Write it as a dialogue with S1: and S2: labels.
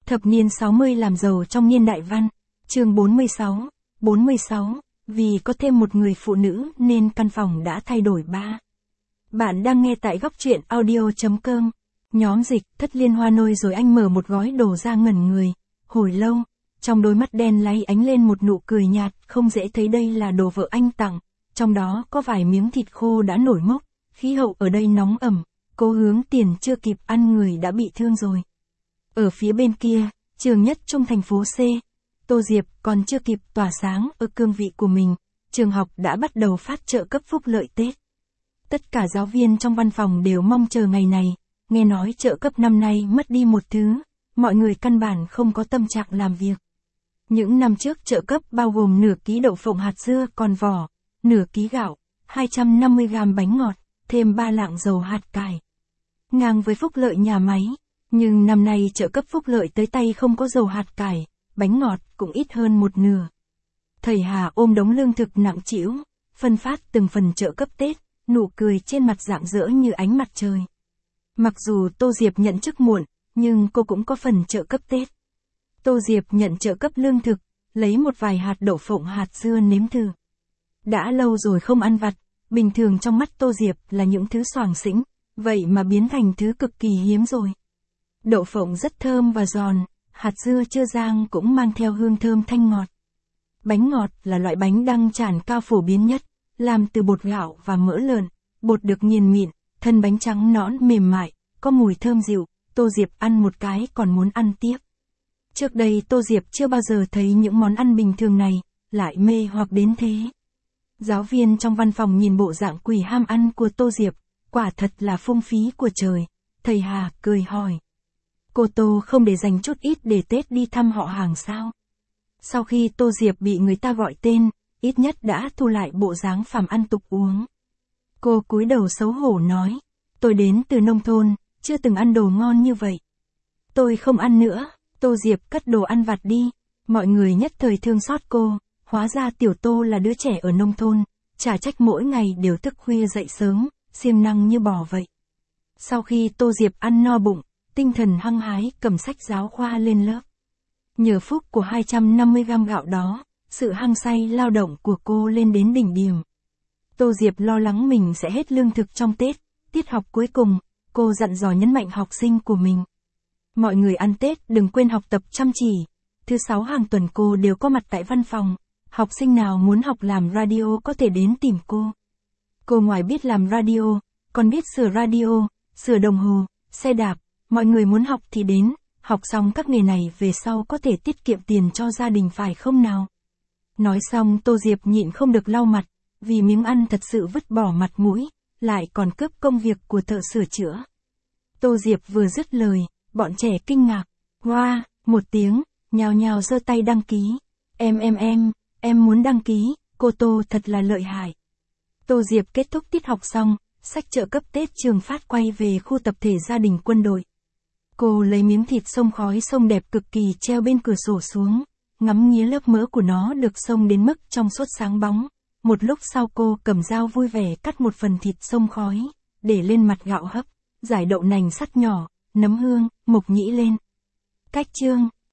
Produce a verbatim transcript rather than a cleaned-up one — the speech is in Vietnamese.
S1: Thập niên sáu mươi làm giàu trong niên đại văn, chương bốn mươi sáu, bốn mươi sáu, vì có thêm một người phụ nữ nên căn phòng đã thay đổi ba. Bạn đang nghe tại góc truyện audio.com. Nhóm dịch, thất liên hoa nôi rồi anh mở một gói đồ ra ngẩn người. Hồi lâu, trong đôi mắt đen láy ánh lên một nụ cười nhạt, không dễ thấy đây là đồ vợ anh tặng. Trong đó có vài miếng thịt khô đã nổi mốc, khí hậu ở đây nóng ẩm, cô hướng tiền chưa kịp ăn người đã bị thương rồi. Ở phía bên kia, trường nhất trong thành phố C, Tô Diệp còn chưa kịp tỏa sáng ở cương vị của mình, trường học đã bắt đầu phát trợ cấp phúc lợi Tết. Tất cả giáo viên trong văn phòng đều mong chờ ngày này, nghe nói trợ cấp năm nay mất đi một thứ, mọi người căn bản không có tâm trạng làm việc. Những năm trước trợ cấp bao gồm nửa ký đậu phộng hạt dưa còn vỏ, nửa ký gạo, hai trăm năm mươi gam bánh ngọt, thêm ba lạng dầu hạt cải. Ngang với phúc lợi nhà máy, nhưng năm nay trợ cấp phúc lợi tới tay không có dầu hạt cải, bánh ngọt cũng ít hơn một nửa. Thầy Hà ôm đống lương thực nặng trĩu, phân phát từng phần trợ cấp Tết, nụ cười trên mặt rạng rỡ như ánh mặt trời. Mặc dù Tô Diệp nhận chức muộn, nhưng cô cũng có phần trợ cấp Tết. Tô Diệp nhận trợ cấp lương thực, lấy một vài hạt đậu phộng hạt dưa nếm thử. Đã lâu rồi không ăn vặt, bình thường trong mắt Tô Diệp là những thứ xoàng xĩnh, vậy mà biến thành thứ cực kỳ hiếm rồi. Đậu phộng rất thơm và giòn, hạt dưa chưa rang cũng mang theo hương thơm thanh ngọt. Bánh ngọt là loại bánh đăng tràn cao phổ biến nhất, làm từ bột gạo và mỡ lợn, bột được nghiền mịn, thân bánh trắng nõn mềm mại, có mùi thơm dịu, Tô Diệp ăn một cái còn muốn ăn tiếp. Trước đây Tô Diệp chưa bao giờ thấy những món ăn bình thường này, lại mê hoặc đến thế. Giáo viên trong văn phòng nhìn bộ dạng quỷ ham ăn của Tô Diệp, quả thật là phung phí của trời. Thầy Hà cười hỏi. Cô Tô không để dành chút ít để Tết đi thăm họ hàng sao? Sau khi Tô Diệp bị người ta gọi tên, ít nhất đã thu lại bộ dáng phàm ăn tục uống. Cô cúi đầu xấu hổ nói, tôi đến từ nông thôn, chưa từng ăn đồ ngon như vậy. Tôi không ăn nữa. Tô Diệp cất đồ ăn vặt đi, mọi người nhất thời thương xót cô, hóa ra tiểu Tô là đứa trẻ ở nông thôn, chả trách mỗi ngày đều thức khuya dậy sớm, siêng năng như bò vậy. Sau khi Tô Diệp ăn no bụng, tinh thần hăng hái cầm sách giáo khoa lên lớp. Nhờ phúc của hai trăm năm mươi gam gạo đó, sự hăng say lao động của cô lên đến đỉnh điểm. Tô Diệp lo lắng mình sẽ hết lương thực trong Tết, tiết học cuối cùng, cô dặn dò nhấn mạnh học sinh của mình. Mọi người ăn Tết đừng quên học tập chăm chỉ. Thứ sáu hàng tuần cô đều có mặt tại văn phòng. Học sinh nào muốn học làm radio có thể đến tìm cô. Cô ngoài biết làm radio, còn biết sửa radio, sửa đồng hồ, xe đạp. Mọi người muốn học thì đến, học xong các nghề này về sau có thể tiết kiệm tiền cho gia đình phải không nào? Nói xong Tô Diệp nhịn không được lau mặt, vì miếng ăn thật sự vứt bỏ mặt mũi, lại còn cướp công việc của thợ sửa chữa. Tô Diệp vừa dứt lời, bọn trẻ kinh ngạc, hoa, wow, một tiếng, nhào nhào giơ tay đăng ký. Em em em, em muốn đăng ký, cô Tô thật là lợi hại. Tô Diệp kết thúc tiết học xong, xách trợ cấp Tết trường phát quay về khu tập thể gia đình quân đội. Cô lấy miếng thịt xông khói xông đẹp cực kỳ treo bên cửa sổ xuống, ngắm nghía lớp mỡ của nó được xông đến mức trong suốt sáng bóng. Một lúc sau cô cầm dao vui vẻ cắt một phần thịt xông khói, để lên mặt gạo hấp, giải đậu nành sắt nhỏ, nấm hương, mộc nhĩ lên. Cách chương